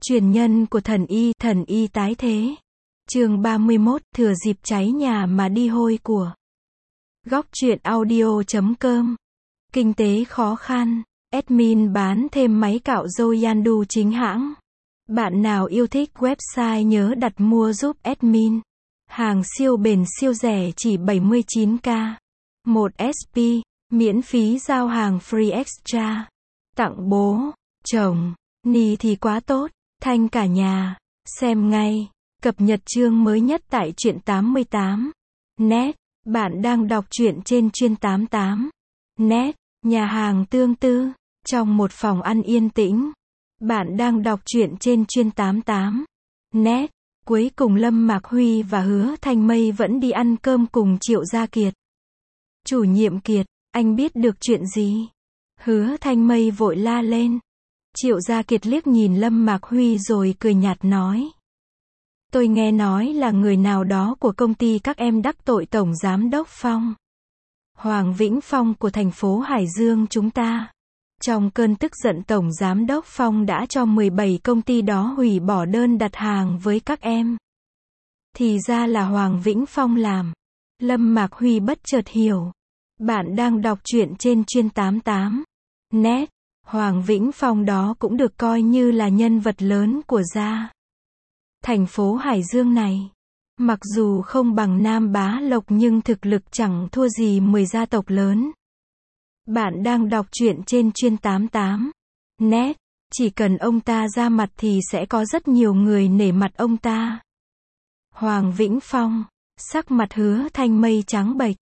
Truyền nhân của thần y tái thế. Chương 31, thừa dịp cháy nhà mà đi hôi của. Góc truyện audio.com. Kinh tế khó khăn. Admin bán thêm máy cạo râu Yandu chính hãng. Bạn nào yêu thích website nhớ đặt mua giúp admin. Hàng siêu bền siêu rẻ chỉ 79k. 1 SP, miễn phí giao hàng free extra. Tặng bố, chồng, ni thì quá tốt, thanh cả nhà. Xem ngay. Cập nhật chương mới nhất tại truyện 88. Net. Bạn đang đọc truyện trên chuyên 88. Net. Nhà hàng tương tư. Trong một phòng ăn yên tĩnh. Bạn đang đọc truyện trên chuyên 88. Net. Cuối cùng Lâm Mạc Huy và Hứa Thanh Mây vẫn đi ăn cơm cùng Triệu Gia Kiệt. Chủ nhiệm Kiệt, anh biết được chuyện gì? Hứa Thanh Mây vội la lên. Triệu Gia Kiệt liếc nhìn Lâm Mạc Huy rồi cười nhạt nói. Tôi nghe nói là người nào đó của công ty các em đắc tội Tổng Giám đốc Phong. Hoàng Vĩnh Phong của thành phố Hải Dương chúng ta. Trong cơn tức giận Tổng Giám đốc Phong đã cho 17 công ty đó hủy bỏ đơn đặt hàng với các em. Thì ra là Hoàng Vĩnh Phong làm. Lâm Mạc Huy bất chợt hiểu. Bạn đang đọc truyện trên chuyên 88. Net. Hoàng Vĩnh Phong đó cũng được coi như là nhân vật lớn của gia. Thành phố Hải Dương này. Mặc dù không bằng Nam Bá Lộc nhưng thực lực chẳng thua gì 10 gia tộc lớn. Bạn đang đọc truyện trên chuyên 88. Net. Chỉ cần ông ta ra mặt thì sẽ có rất nhiều người nể mặt ông ta. Hoàng Vĩnh Phong. Sắc mặt Hứa Thanh Mây trắng bệch.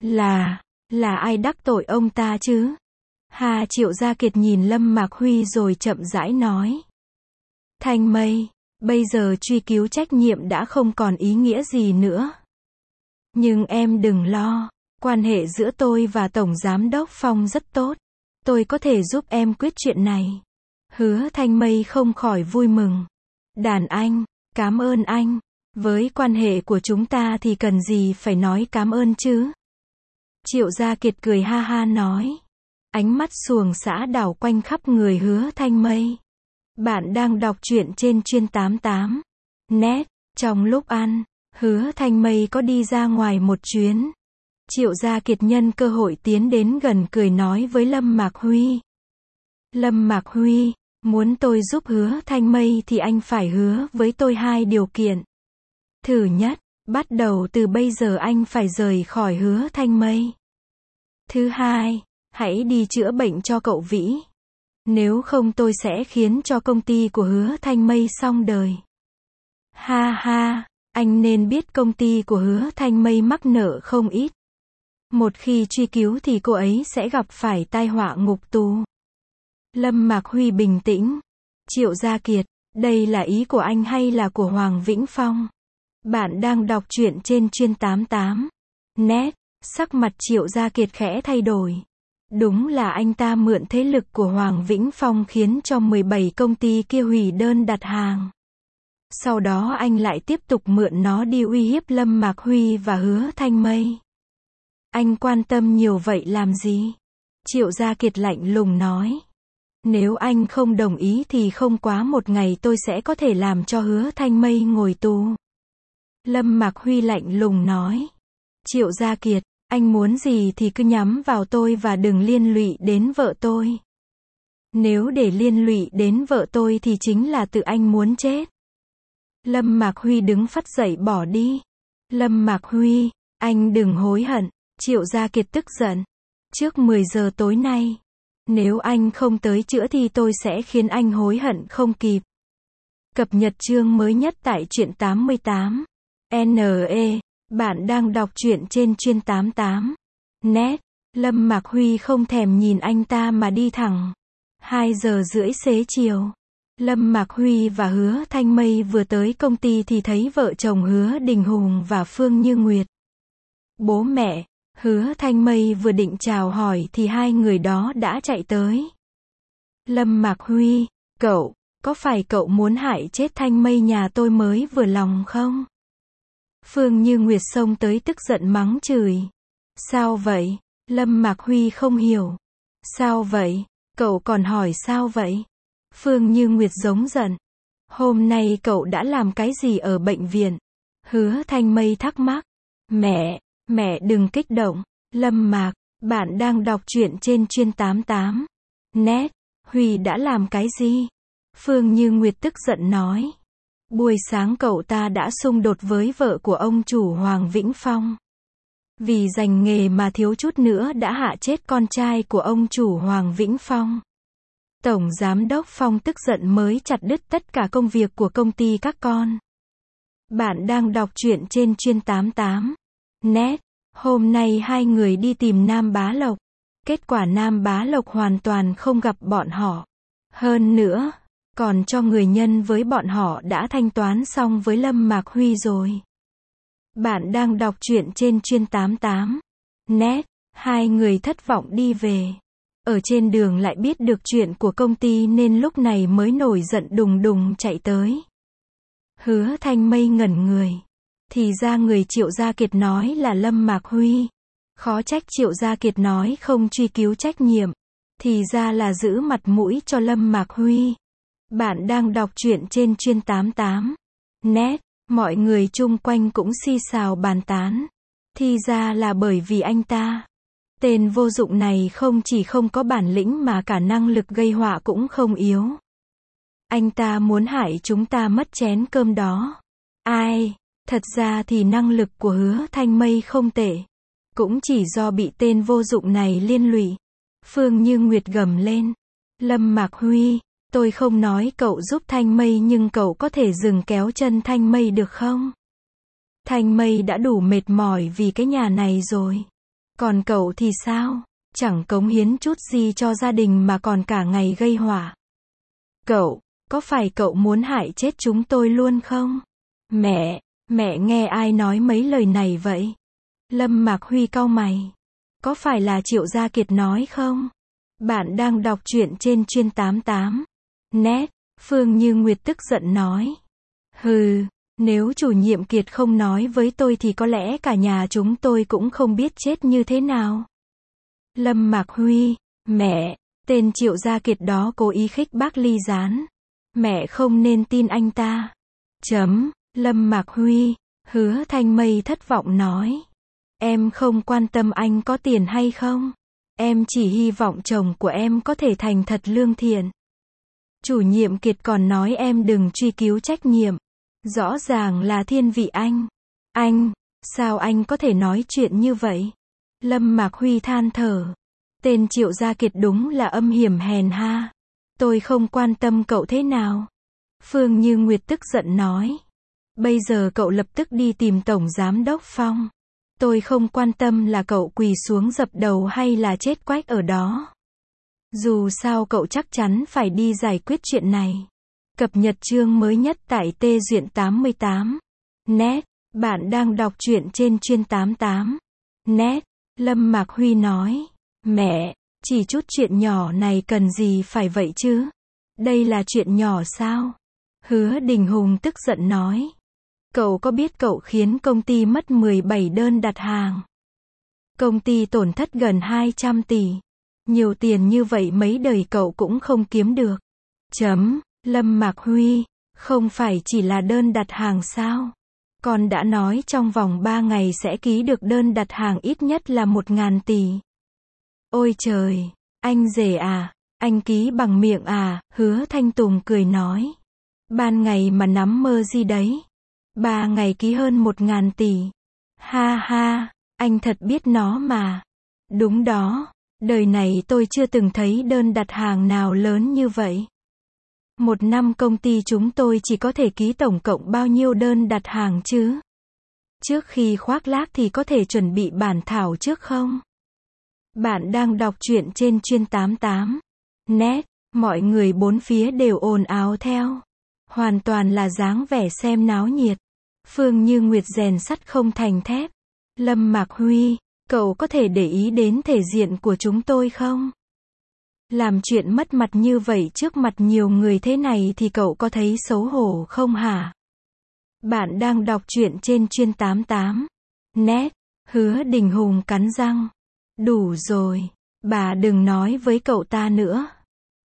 Là ai đắc tội ông ta chứ? Triệu Gia Kiệt nhìn Lâm Mạc Huy rồi chậm rãi nói. Thanh Mây, bây giờ truy cứu trách nhiệm đã không còn ý nghĩa gì nữa. Nhưng em đừng lo, quan hệ giữa tôi và Tổng Giám đốc Phong rất tốt. Tôi có thể giúp em quyết chuyện này. Hứa Thanh Mây không khỏi vui mừng. Đàn anh, cảm ơn anh. Với quan hệ của chúng ta thì cần gì phải nói cảm ơn chứ? Triệu Gia Kiệt cười ha ha nói. Ánh mắt xuồng xã đảo quanh khắp người Hứa Thanh Mây. Bạn đang đọc truyện trên chuyên 88. Net. Trong lúc ăn, Hứa Thanh Mây có đi ra ngoài một chuyến. Triệu Gia Kiệt nhân cơ hội tiến đến gần cười nói với Lâm Mạc Huy. Lâm Mạc Huy, muốn tôi giúp Hứa Thanh Mây thì anh phải hứa với tôi 2 điều kiện. Thứ nhất, bắt đầu từ bây giờ anh phải rời khỏi Hứa Thanh Mây. Thứ hai, hãy đi chữa bệnh cho cậu Vĩ. Nếu không tôi sẽ khiến cho công ty của Hứa Thanh Mây xong đời. Anh nên biết công ty của Hứa Thanh Mây mắc nợ không ít. Một khi truy cứu thì cô ấy sẽ gặp phải tai họa ngục tù. Lâm Mạc Huy bình tĩnh. Triệu Gia Kiệt, đây là ý của anh hay là của Hoàng Vĩnh Phong? Bạn đang đọc truyện trên chuyên 88. Net. Sắc mặt Triệu Gia Kiệt khẽ thay đổi. Đúng là anh ta mượn thế lực của Hoàng Vĩnh Phong khiến cho 17 công ty kia hủy đơn đặt hàng. Sau đó anh lại tiếp tục mượn nó đi uy hiếp Lâm Mạc Huy và Hứa Thanh Mây. Anh quan tâm nhiều vậy làm gì? Triệu Gia Kiệt lạnh lùng nói. Nếu anh không đồng ý thì không quá một ngày tôi sẽ có thể làm cho Hứa Thanh Mây ngồi tù. Lâm Mạc Huy lạnh lùng nói. Triệu Gia Kiệt, anh muốn gì thì cứ nhắm vào tôi và đừng liên lụy đến vợ tôi. Nếu để liên lụy đến vợ tôi thì chính là tự anh muốn chết. Lâm Mạc Huy đứng phắt dậy bỏ đi. Lâm Mạc Huy, anh đừng hối hận. Triệu Gia Kiệt tức giận. Trước 10 giờ tối nay, nếu anh không tới chữa thì tôi sẽ khiến anh hối hận không kịp. Cập nhật chương mới nhất tại truyện 88. NE. Bạn đang đọc truyện trên chuyên 88. Net. Lâm Mạc Huy không thèm nhìn anh ta mà đi thẳng. 2 giờ rưỡi xế chiều. Lâm Mạc Huy và Hứa Thanh Mây vừa tới công ty thì thấy vợ chồng Hứa Đình Hùng và Phương Như Nguyệt. Bố mẹ, Hứa Thanh Mây vừa định chào hỏi thì hai người đó đã chạy tới. Lâm Mạc Huy, cậu, có phải cậu muốn hại chết Thanh Mây nhà tôi mới vừa lòng không? Phương Như Nguyệt xông tới tức giận mắng chửi. Sao vậy? Lâm Mạc Huy không hiểu. Sao vậy? Cậu còn hỏi sao vậy? Phương Như Nguyệt giống giận. Hôm nay cậu đã làm cái gì ở bệnh viện? Hứa Thanh Mây thắc mắc. Mẹ đừng kích động. Lâm Mạc, bạn đang đọc truyện trên Chuyên 88. Net. Huy đã làm cái gì? Phương Như Nguyệt tức giận nói. Buổi sáng cậu ta đã xung đột với vợ của ông chủ Hoàng Vĩnh Phong. Vì giành nghề mà thiếu chút nữa đã hạ chết con trai của ông chủ Hoàng Vĩnh Phong. Tổng Giám đốc Phong tức giận mới chặt đứt tất cả công việc của công ty các con. Bạn đang đọc truyện trên Chuyên 88. Net. Hôm nay hai người đi tìm Nam Bá Lộc. Kết quả Nam Bá Lộc hoàn toàn không gặp bọn họ. Hơn nữa, còn cho người nhân với bọn họ đã thanh toán xong với Lâm Mạc Huy rồi. Bạn đang đọc truyện trên Chuyên 88. Net. Hai người thất vọng đi về. Ở trên đường lại biết được chuyện của công ty nên lúc này mới nổi giận đùng đùng chạy tới. Hứa Thanh Mây ngẩn người. Thì ra người Triệu Gia Kiệt nói là Lâm Mạc Huy. Khó trách Triệu Gia Kiệt nói không truy cứu trách nhiệm. Thì ra là giữ mặt mũi cho Lâm Mạc Huy. Bạn đang đọc truyện trên Chuyên 88. Net. Mọi người chung quanh cũng xì xào bàn tán. Thì ra là bởi vì anh ta. Tên vô dụng này không chỉ không có bản lĩnh mà cả năng lực gây họa cũng không yếu. Anh ta muốn hại chúng ta mất chén cơm đó. Ai, thật ra thì năng lực của Hứa Thanh Mây không tệ. Cũng chỉ do bị tên vô dụng này liên lụy. Phương Như Nguyệt gầm lên. Lâm Mạc Huy, tôi không nói cậu giúp Thanh Mây nhưng cậu có thể dừng kéo chân Thanh Mây được không? Thanh Mây đã đủ mệt mỏi vì cái nhà này rồi. Còn cậu thì sao? Chẳng cống hiến chút gì cho gia đình mà còn cả ngày gây họa. Cậu, có phải cậu muốn hại chết chúng tôi luôn không? Mẹ nghe ai nói mấy lời này vậy? Lâm Mạc Huy cau mày. Có phải là Triệu Gia Kiệt nói không? Bạn đang đọc truyện trên Chuyên 88. Net. Phương Như Nguyệt tức giận nói. Hừ, nếu chủ nhiệm Kiệt không nói với tôi thì có lẽ cả nhà chúng tôi cũng không biết chết như thế nào. Lâm Mạc Huy, mẹ, tên Triệu Gia Kiệt đó cố ý khích bác Ly Gián. Mẹ không nên tin anh ta. Lâm Mạc Huy, Hứa Thanh Mây thất vọng nói. Em không quan tâm anh có tiền hay không. Em chỉ hy vọng chồng của em có thể thành thật lương thiện. Chủ nhiệm Kiệt còn nói em đừng truy cứu trách nhiệm. Rõ ràng là thiên vị anh. Anh, sao anh có thể nói chuyện như vậy? Lâm Mạc Huy than thở. Tên Triệu Gia Kiệt đúng là âm hiểm hèn ha. Tôi không quan tâm cậu thế nào. Phương Như Nguyệt tức giận nói. Bây giờ cậu lập tức đi tìm Tổng Giám đốc Phong. Tôi không quan tâm là cậu quỳ xuống dập đầu hay là chết quách ở đó. Dù sao cậu chắc chắn phải đi giải quyết chuyện này. Cập nhật chương mới nhất tại Tê Duyện 88. Net. Bạn đang đọc truyện trên Chuyên 88. Net. Lâm Mạc Huy nói. Mẹ, chỉ chút chuyện nhỏ này cần gì phải vậy chứ? Đây là chuyện nhỏ sao? Hứa Đình Hùng tức giận nói. Cậu có biết cậu khiến công ty mất 17 đơn đặt hàng. Công ty tổn thất gần 200 tỷ. Nhiều tiền như vậy mấy đời cậu cũng không kiếm được. Lâm Mạc Huy, không phải chỉ là đơn đặt hàng sao? Con đã nói trong vòng 3 ngày sẽ ký được đơn đặt hàng ít nhất là 1.000 tỷ. Ôi trời, anh rể à, anh ký bằng miệng à, Hứa Thanh Tùng cười nói. Ban ngày mà nắm mơ gì đấy. 3 ngày ký hơn 1.000 tỷ. Ha ha, anh thật biết nó mà. Đúng đó, đời này tôi chưa từng thấy đơn đặt hàng nào lớn như vậy. Một năm công ty chúng tôi chỉ có thể ký tổng cộng bao nhiêu đơn đặt hàng chứ? Trước khi khoác lác thì có thể chuẩn bị bản thảo trước không? Bạn đang đọc truyện trên Chuyên 88. Net. Mọi người bốn phía đều ồn ào theo. Hoàn toàn là dáng vẻ xem náo nhiệt. Phương Như Nguyệt rèn sắt không thành thép. Lâm Mạc Huy, cậu có thể để ý đến thể diện của chúng tôi không? Làm chuyện mất mặt như vậy trước mặt nhiều người thế này thì cậu có thấy xấu hổ không hả? Bạn đang đọc truyện trên Chuyên 88. Net. Hứa Đình Hùng cắn răng. Đủ rồi, bà đừng nói với cậu ta nữa.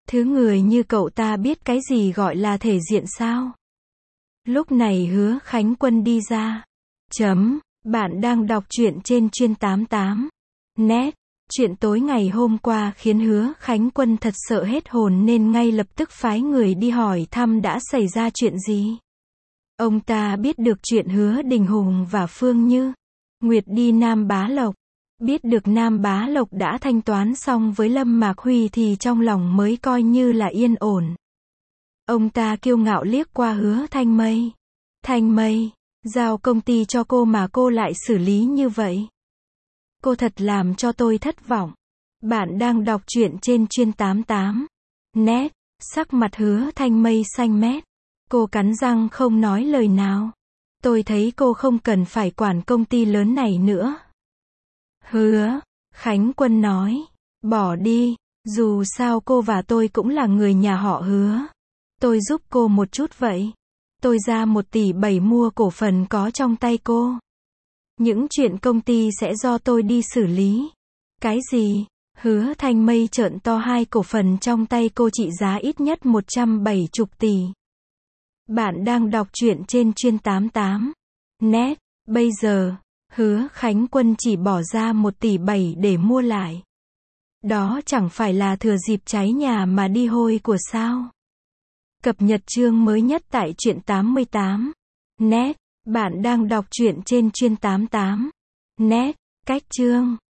Thứ người như cậu ta biết cái gì gọi là thể diện sao? Lúc này Hứa Khánh Quân đi ra. Bạn đang đọc truyện trên chuyên 88 net. Chuyện tối ngày hôm qua khiến Hứa Khánh Quân thật sợ hết hồn nên ngay lập tức phái người đi hỏi thăm đã xảy ra chuyện gì. Ông ta biết được chuyện Hứa Đình Hùng và Phương Như Nguyệt đi Nam Bá Lộc. Biết được Nam Bá Lộc đã thanh toán xong với Lâm Mạc Huy thì trong lòng mới coi như là yên ổn. Ông ta kiêu ngạo liếc qua Hứa Thanh Mây. Thanh Mây, giao công ty cho cô mà cô lại xử lý như vậy. Cô thật làm cho tôi thất vọng. Bạn đang đọc truyện trên chuyên 88 net. Sắc mặt Hứa Thanh Mây xanh mét. Cô cắn răng không nói lời nào. Tôi thấy cô không cần phải quản công ty lớn này nữa. Hứa Khánh Quân nói. Bỏ đi, dù sao cô và tôi cũng là người nhà họ Hứa. Tôi giúp cô một chút vậy. Tôi ra 1,7 tỷ mua cổ phần có trong tay cô. Những chuyện công ty sẽ do tôi đi xử lý. Cái gì? Hứa Thanh Mây trợn to hai cổ phần trong tay cô trị giá ít nhất 170 tỷ. Bạn đang đọc truyện trên chuyên 88 net. Bây giờ, Hứa Khánh Quân chỉ bỏ ra 1,7 tỷ để mua lại. Đó chẳng phải là thừa dịp cháy nhà mà đi hôi của sao? Cập nhật chương mới nhất tại truyện 88 net. Bạn đang đọc truyện trên chuyên 88 net. Cách chương